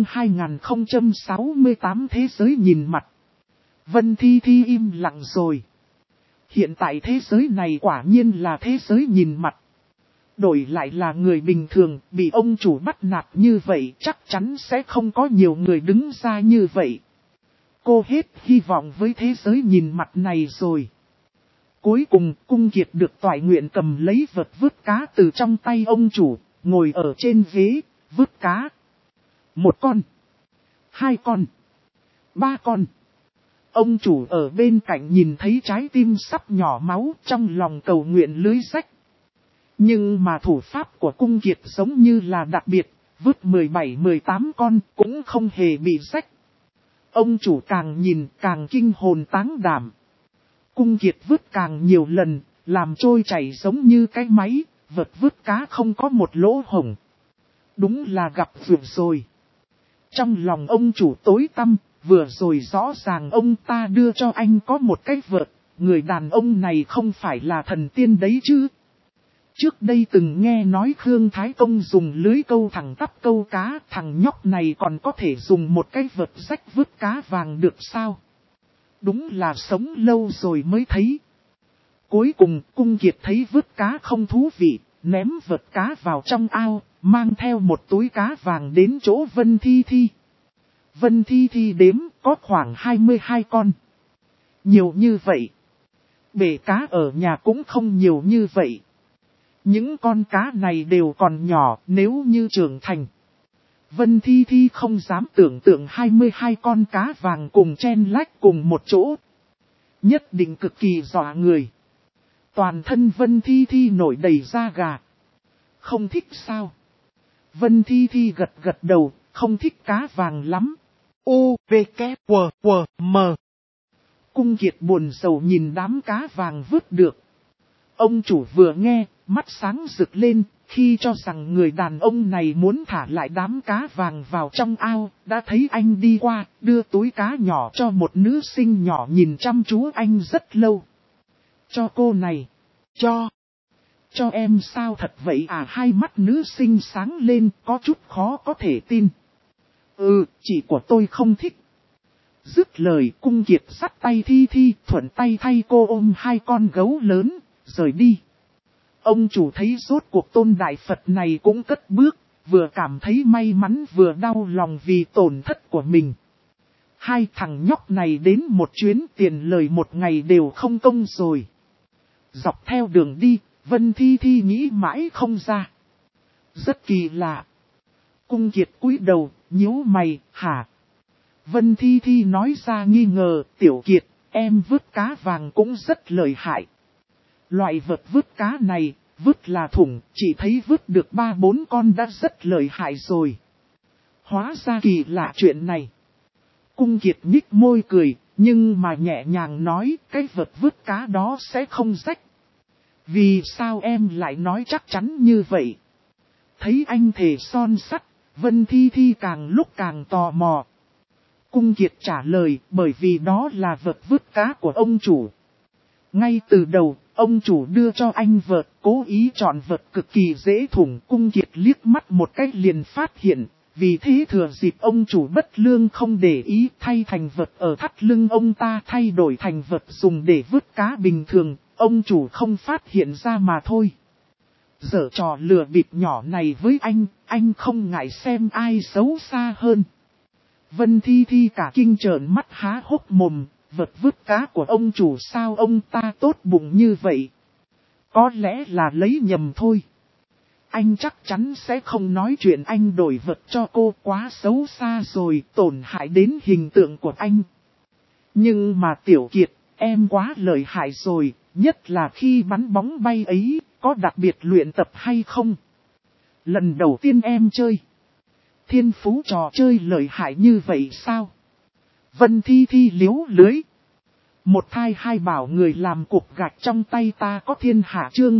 2068 thế giới nhìn mặt. Vân Thi Thi im lặng rồi. Hiện tại thế giới này quả nhiên là thế giới nhìn mặt. Đổi lại là người bình thường, bị ông chủ bắt nạt như vậy chắc chắn sẽ không có nhiều người đứng ra như vậy. Cô hết hy vọng với thế giới nhìn mặt này rồi. Cuối cùng, Cung Kiệt được toại nguyện cầm lấy vật vứt cá từ trong tay ông chủ, ngồi ở trên ghế, vứt cá. Một con, hai con, ba con. Ông chủ ở bên cạnh nhìn thấy trái tim sắp nhỏ máu, trong lòng cầu nguyện lưới rách. Nhưng mà thủ pháp của Cung Kiệt giống như là đặc biệt, vứt 17-18 con cũng không hề bị rách. Ông chủ càng nhìn càng kinh hồn táng đảm. Cung Kiệt vứt càng nhiều lần, làm trôi chảy giống như cái máy, vật vứt cá không có một lỗ hổng. Đúng là gặp vượt rồi. Trong lòng ông chủ tối tăm, vừa rồi rõ ràng ông ta đưa cho anh có một cái vợt, người đàn ông này không phải là thần tiên đấy chứ. Trước đây từng nghe nói Khương Thái Công dùng lưới câu thẳng tắp câu cá, thằng nhóc này còn có thể dùng một cái vợt rách vứt cá vàng được sao? Đúng là sống lâu rồi mới thấy. Cuối cùng, Cung Kiệt thấy vứt cá không thú vị, ném vợt cá vào trong ao, mang theo một túi cá vàng đến chỗ Vân Thi Thi. Vân Thi Thi đếm có khoảng 22 con. Nhiều như vậy. Bể cá ở nhà cũng không nhiều như vậy. Những con cá này đều còn nhỏ, nếu như trưởng thành. Vân Thi Thi không dám tưởng tượng 22 con cá vàng cùng chen lách cùng một chỗ. Nhất định cực kỳ dọa người. Toàn thân Vân Thi Thi nổi đầy da gà. Không thích sao? Vân Thi Thi gật gật đầu, không thích cá vàng lắm. U, V, K, W, W, M. Cung Kiệt buồn sầu nhìn đám cá vàng vứt được. Ông chủ vừa nghe, mắt sáng rực lên, khi cho rằng người đàn ông này muốn thả lại đám cá vàng vào trong ao, đã thấy anh đi qua, đưa túi cá nhỏ cho một nữ sinh nhỏ nhìn chăm chú anh rất lâu. Cho cô này. Cho em sao thật vậy à? Hai mắt nữ sinh sáng lên, có chút khó có thể tin. Chị của tôi không thích. Dứt lời, Cung Kiệt dắt tay Thi Thi, thuận tay thay cô ôm hai con gấu lớn, rời đi. Ông chủ thấy rốt cuộc Tôn Đại Phật này cũng cất bước, vừa cảm thấy may mắn vừa đau lòng vì tổn thất của mình. Hai thằng nhóc này đến một chuyến tiền lời một ngày đều không công rồi. Dọc theo đường đi, Vân Thi Thi nghĩ mãi không ra. Rất kỳ lạ. Cung Kiệt cúi đầu, nhíu mày, hả? Vân Thi Thi nói ra nghi ngờ, Tiểu Kiệt, em vứt cá vàng cũng rất lợi hại. Loại vật vứt cá này, vứt là thủng, chỉ thấy vứt được 3-4 con đã rất lợi hại rồi. Hóa ra kỳ lạ chuyện này. Cung Kiệt nhích môi cười, nhưng mà nhẹ nhàng nói cái vật vứt cá đó sẽ không rách. Vì sao em lại nói chắc chắn như vậy? Thấy anh thề son sắt, Vân Thi Thi càng lúc càng tò mò. Cung Kiệt trả lời, bởi vì đó là vật vứt cá của ông chủ. Ngay từ đầu, ông chủ đưa cho anh vật, cố ý chọn vật cực kỳ dễ thủng. Cung Kiệt liếc mắt một cách liền phát hiện, vì thế thừa dịp ông chủ bất lương không để ý thay thành vật ở thắt lưng ông ta thay đổi thành vật dùng để vứt cá bình thường, ông chủ không phát hiện ra mà thôi. Giở trò lừa bịp nhỏ này với anh không ngại xem ai xấu xa hơn. Vân Thi Thi cả kinh trợn mắt há hốc mồm, vật vứt cá của ông chủ sao ông ta tốt bụng như vậy? Có lẽ là lấy nhầm thôi. Anh chắc chắn sẽ không nói chuyện anh đổi vật cho cô, quá xấu xa rồi, tổn hại đến hình tượng của anh. Nhưng mà Tiểu Kiệt, em quá lợi hại rồi, nhất là khi bắn bóng bay ấy, có đặc biệt luyện tập hay không? Lần đầu tiên em chơi. Thiên phú trò chơi lợi hại như vậy sao? Vân Thi Thi liếu lưới. Một thai hai bảo người làm cục gạch trong tay ta có thiên hạ chương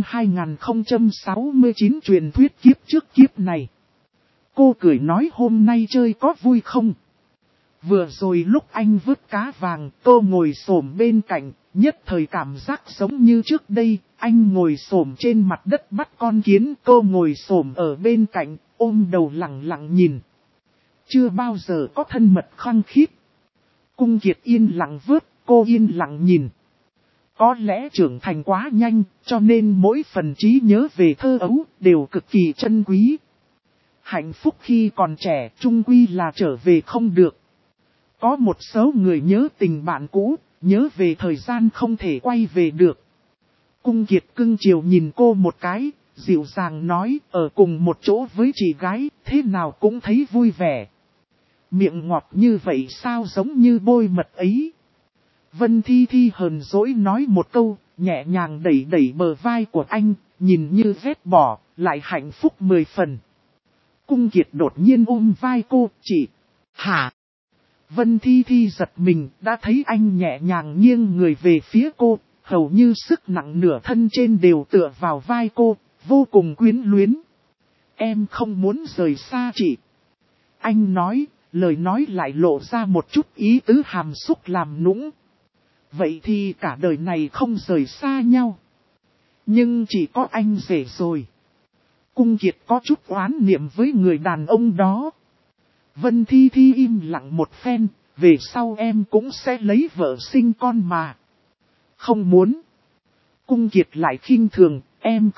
2069 truyền thuyết kiếp trước kiếp này. Cô cười nói hôm nay chơi có vui không? Vừa rồi lúc anh vứt cá vàng, cô ngồi xổm bên cạnh, nhất thời cảm giác giống như trước đây, anh ngồi xổm trên mặt đất bắt con kiến, cô ngồi xổm ở bên cạnh, ôm đầu lặng lặng nhìn. Chưa bao giờ có thân mật khăng khít. Cung Kiệt yên lặng vứt, cô yên lặng nhìn. Có lẽ trưởng thành quá nhanh, cho nên mỗi phần trí nhớ về thơ ấu đều cực kỳ trân quý. Hạnh phúc khi còn trẻ chung quy là trở về không được. Có một số người nhớ tình bạn cũ, nhớ về thời gian không thể quay về được. Cung Kiệt cưng chiều nhìn cô một cái, dịu dàng nói, ở cùng một chỗ với chị gái, thế nào cũng thấy vui vẻ. Miệng ngọt như vậy sao giống như bôi mật ấy. Vân Thi Thi hờn dỗi nói một câu, nhẹ nhàng đẩy đẩy bờ vai của anh, nhìn như vết bỏ, lại hạnh phúc 10 phần. Cung Kiệt đột nhiên ôm vai cô, chị. Hả? Vân Thi Thi giật mình, đã thấy anh nhẹ nhàng nghiêng người về phía cô, hầu như sức nặng nửa thân trên đều tựa vào vai cô, vô cùng quyến luyến. Em không muốn rời xa chị. Anh nói, lời nói lại lộ ra một chút ý tứ hàm xúc làm nũng. Vậy thì cả đời này không rời xa nhau. Nhưng chỉ có anh rể rồi. Cung Kiệt có chút oán niệm với người đàn ông đó. Vân Thi Thi im lặng một phen, về sau em cũng sẽ lấy vợ sinh con mà. Không muốn. Cung Kiệt lại khinh thường, em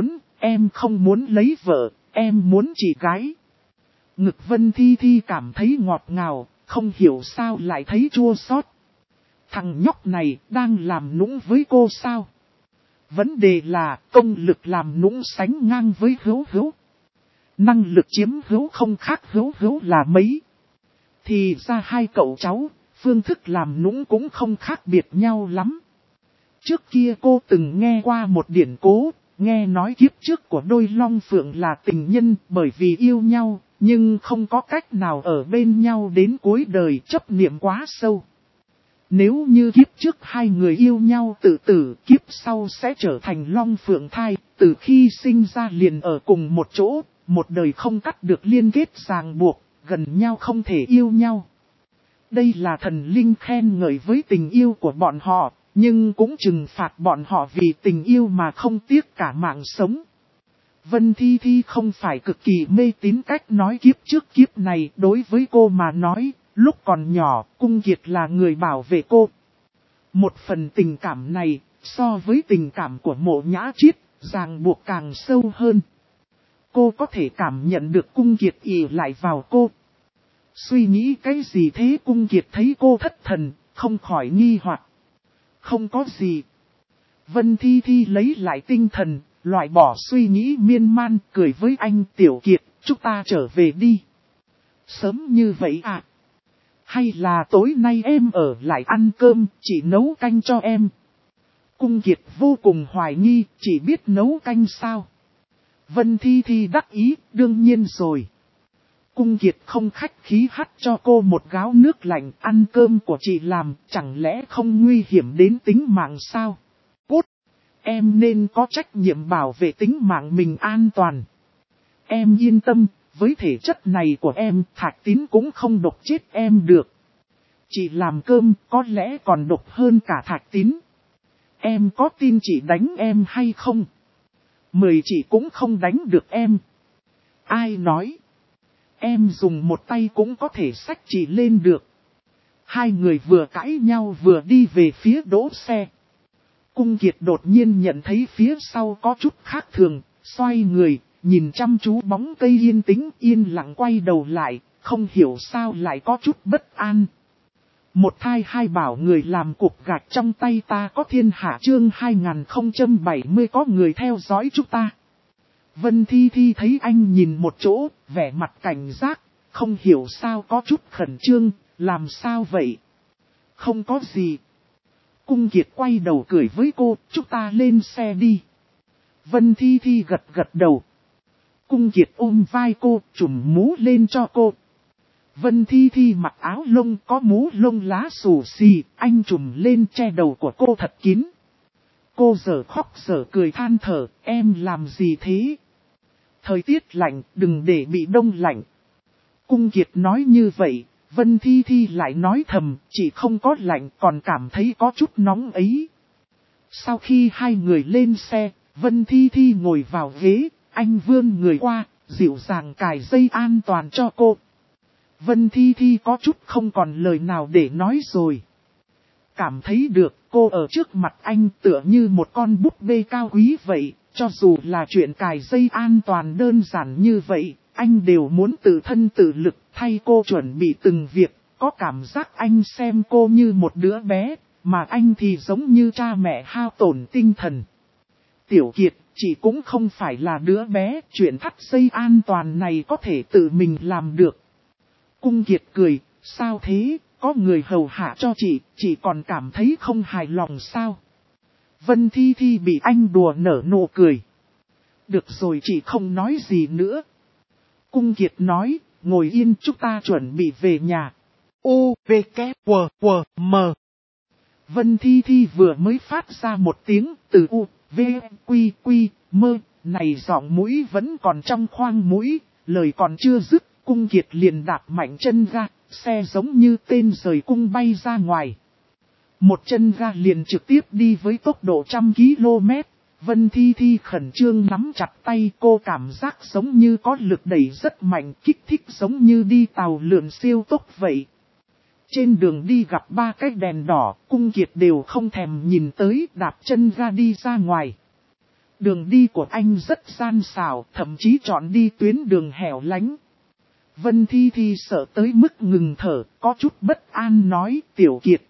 không muốn lấy vợ, em muốn chị gái. Ngực Vân Thi Thi cảm thấy ngọt ngào, không hiểu sao lại thấy chua xót. Thằng nhóc này đang làm nũng với cô sao? Vấn đề là công lực làm nũng sánh ngang với Hữu Hữu. Năng lực chiếm hữu không khác Hữu Hữu là mấy. Thì ra hai cậu cháu, phương thức làm nũng cũng không khác biệt nhau lắm. Trước kia cô từng nghe qua một điển cố, nghe nói kiếp trước của đôi long phượng là tình nhân bởi vì yêu nhau, nhưng không có cách nào ở bên nhau đến cuối đời, chấp niệm quá sâu. Nếu như kiếp trước hai người yêu nhau tự tử, kiếp sau sẽ trở thành long phượng thai, từ khi sinh ra liền ở cùng một chỗ, một đời không cắt được liên kết ràng buộc, gần nhau không thể yêu nhau. Đây là thần linh khen ngợi với tình yêu của bọn họ, nhưng cũng trừng phạt bọn họ vì tình yêu mà không tiếc cả mạng sống. Vân Thi Thi không phải cực kỳ mê tín cách nói kiếp trước kiếp này, đối với cô mà nói, lúc còn nhỏ, Cung Kiệt là người bảo vệ cô. Một phần tình cảm này, so với tình cảm của Mộ Nhã Chiết, ràng buộc càng sâu hơn. Cô có thể cảm nhận được Cung Kiệt ỷ lại vào cô. Suy nghĩ cái gì thế? Cung Kiệt thấy cô thất thần, không khỏi nghi hoặc. Không có gì. Vân Thi Thi lấy lại tinh thần, loại bỏ suy nghĩ miên man, cười với anh. Tiểu Kiệt, chúng ta trở về đi. Sớm như vậy à? Hay là tối nay em ở lại ăn cơm, chị nấu canh cho em? Cung Kiệt vô cùng hoài nghi, chỉ biết nấu canh sao? Vân Thi Thi đắc ý, đương nhiên rồi. Cung Kiệt không khách khí hắt cho cô một gáo nước lạnh, ăn cơm của chị làm, chẳng lẽ không nguy hiểm đến tính mạng sao? Cút! Em nên có trách nhiệm bảo vệ tính mạng mình an toàn. Em yên tâm, với thể chất này của em, Thạch Tín cũng không độc chết em được. Chị làm cơm có lẽ còn độc hơn cả Thạch Tín. Em có tin chị đánh em hay không? 10 chị cũng không đánh được em. Ai nói? Em dùng một tay cũng có thể xách chị lên được. Hai người vừa cãi nhau vừa đi về phía đỗ xe. Cung Kiệt đột nhiên nhận thấy phía sau có chút khác thường, xoay người, nhìn chăm chú bóng cây yên tĩnh yên lặng quay đầu lại, không hiểu sao lại có chút bất an. Một thai hai bảo người làm cục gạch trong tay ta có thiên hạ chương 2070 có người theo dõi chúng ta. Vân Thi Thi thấy anh nhìn một chỗ, vẻ mặt cảnh giác, không hiểu sao có chút khẩn trương, làm sao vậy? Không có gì. Cung Kiệt quay đầu cười với cô, chúng ta lên xe đi. Vân Thi Thi gật gật đầu. Cung Kiệt ôm vai cô, trùm mũ lên cho cô. Vân Thi Thi mặc áo lông có mũ lông lá xù xì, anh trùm lên che đầu của cô thật kín. Cô giờ khóc giờ cười than thở, em làm gì thế? Thời tiết lạnh, đừng để bị đông lạnh. Cung Kiệt nói như vậy, Vân Thi Thi lại nói thầm, chỉ không có lạnh còn cảm thấy có chút nóng ấy. Sau khi hai người lên xe, Vân Thi Thi ngồi vào ghế, anh vươn người qua, dịu dàng cài dây an toàn cho cô. Vân Thi Thi có chút không còn lời nào để nói rồi. Cảm thấy được cô ở trước mặt anh tựa như một con búp bê cao quý vậy, cho dù là chuyện cài dây an toàn đơn giản như vậy, anh đều muốn tự thân tự lực thay cô chuẩn bị từng việc, có cảm giác anh xem cô như một đứa bé, mà anh thì giống như cha mẹ hao tổn tinh thần. Tiểu Kiệt, chị cũng không phải là đứa bé, chuyện thắt dây an toàn này có thể tự mình làm được. Cung Kiệt cười, sao thế, có người hầu hạ cho chị còn cảm thấy không hài lòng sao? Vân Thi Thi bị anh đùa nở nụ cười. Được rồi chị không nói gì nữa. Cung Kiệt nói, ngồi yên chúng ta chuẩn bị về nhà. U, V, K, W, W, M. Vân Thi Thi vừa mới phát ra một tiếng từ U, V, Quy, Quy, Mơ, này giọng mũi vẫn còn trong khoang mũi, lời còn chưa dứt, Cung Kiệt liền đạp mạnh chân ga, xe giống như tên rời cung bay ra ngoài. Một chân ga liền trực tiếp đi với tốc độ 100 km. Vân Thi Thi khẩn trương nắm chặt tay, cô cảm giác giống như có lực đẩy rất mạnh, kích thích giống như đi tàu lượn siêu tốc vậy. Trên đường đi gặp 3 cái đèn đỏ, Cung Kiệt đều không thèm nhìn tới, đạp chân ga đi ra ngoài. Đường đi của anh rất gian xảo, thậm chí chọn đi tuyến đường hẻo lánh. Vân Thi Thi sợ tới mức ngừng thở, có chút bất an nói, Tiểu Kiệt.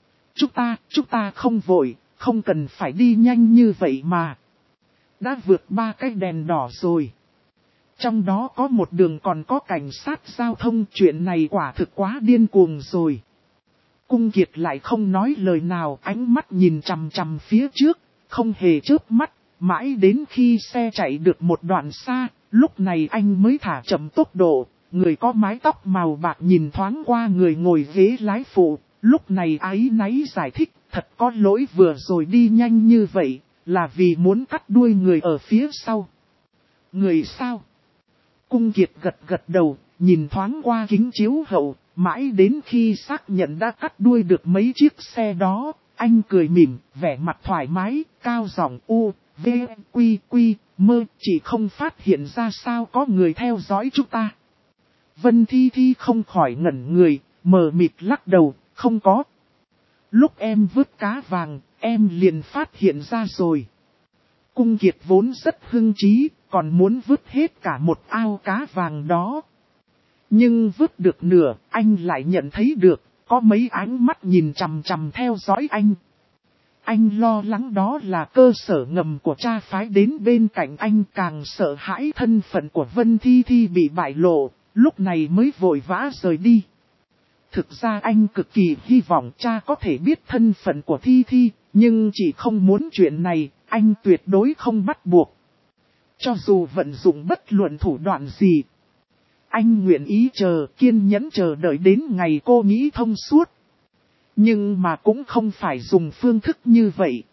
Chúng ta không vội, không cần phải đi nhanh như vậy mà. Đã vượt 3 cái đèn đỏ rồi. Trong đó có một đường còn có cảnh sát giao thông, chuyện này quả thực quá điên cuồng rồi. Cung Kiệt lại không nói lời nào, ánh mắt nhìn chằm chằm phía trước, không hề chớp mắt, mãi đến khi xe chạy được một đoạn xa, lúc này anh mới thả chậm tốc độ. Người có mái tóc màu bạc nhìn thoáng qua người ngồi ghế lái phụ, lúc này áy náy giải thích, thật có lỗi vừa rồi đi nhanh như vậy, là vì muốn cắt đuôi người ở phía sau. Người sao? Cung Kiệt gật gật đầu, nhìn thoáng qua kính chiếu hậu, mãi đến khi xác nhận đã cắt đuôi được mấy chiếc xe đó, anh cười mỉm, vẻ mặt thoải mái, cao giọng U, V, Quy, Quy, Mơ, chỉ không phát hiện ra sao có người theo dõi chúng ta. Vân Thi Thi không khỏi ngẩn người, mờ mịt lắc đầu, không có. Lúc em vứt cá vàng, em liền phát hiện ra rồi. Cung Kiệt vốn rất hưng trí, còn muốn vứt hết cả một ao cá vàng đó. Nhưng vứt được nửa, anh lại nhận thấy được, có mấy ánh mắt nhìn chằm chằm theo dõi anh. Anh lo lắng đó là cơ sở ngầm của cha phái đến bên cạnh anh, càng sợ hãi thân phận của Vân Thi Thi bị bại lộ, lúc này mới vội vã rời đi. Thực ra anh cực kỳ hy vọng cha có thể biết thân phận của Thi Thi, nhưng chỉ không muốn chuyện này, anh tuyệt đối không bắt buộc. Cho dù vận dụng bất luận thủ đoạn gì, anh nguyện ý kiên nhẫn chờ đợi đến ngày cô nghĩ thông suốt. Nhưng mà cũng không phải dùng phương thức như vậy.